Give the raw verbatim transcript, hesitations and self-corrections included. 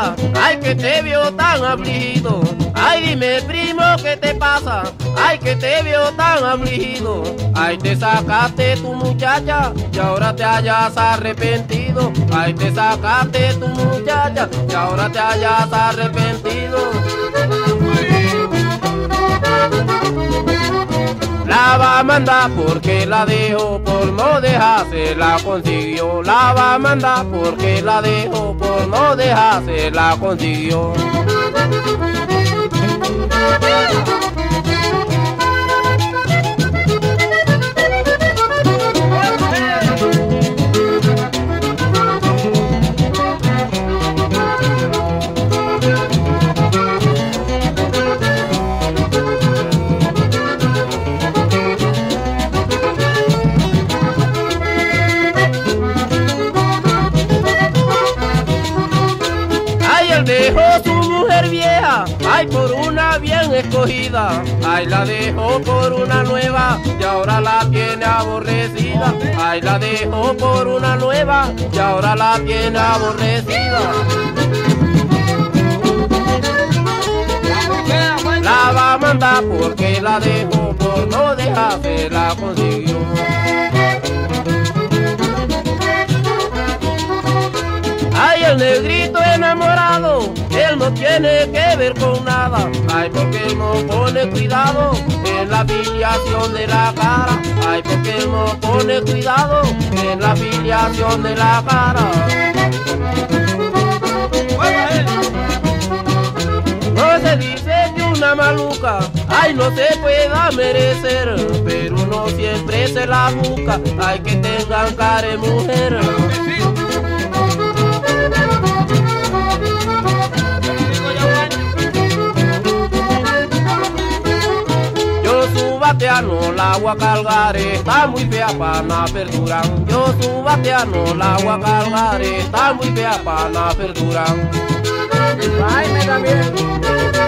vieja, ay que te veo tan afligido. Ay dime primo, ¿qué te pasa? Ay que te veo tan afligido. Ay te sacaste tu muchacha y ahora te hayas arrepentido. Ay te sacaste tu muchacha y ahora te hayas arrepentido. La va a mandar porque la dejó, por no dejarse la consiguió. La va a mandar porque la dejó, por no dejarse la consiguió. Dejó su mujer vieja, ay por una bien escogida. Ay la dejó por una nueva y ahora la tiene aborrecida. Ay la dejó por una nueva y ahora la tiene aborrecida. La va a mandar porque la dejó, por no dejarse la consiguió. Ay, el negrito enamorado, él no tiene que ver con nada. Ay, porque él no pone cuidado en la filiación de la cara. Ay, porque él no pone cuidado en la filiación de la cara. No se dice que una maluca, ay, no se pueda merecer, pero uno siempre se la busca, ay, que tengan cara de mujer. Bateano, la voy a cargar, está muy fea para la verdura. Yo su bateano, la voy a cargar, está muy fea para la verdura. Ay, me también.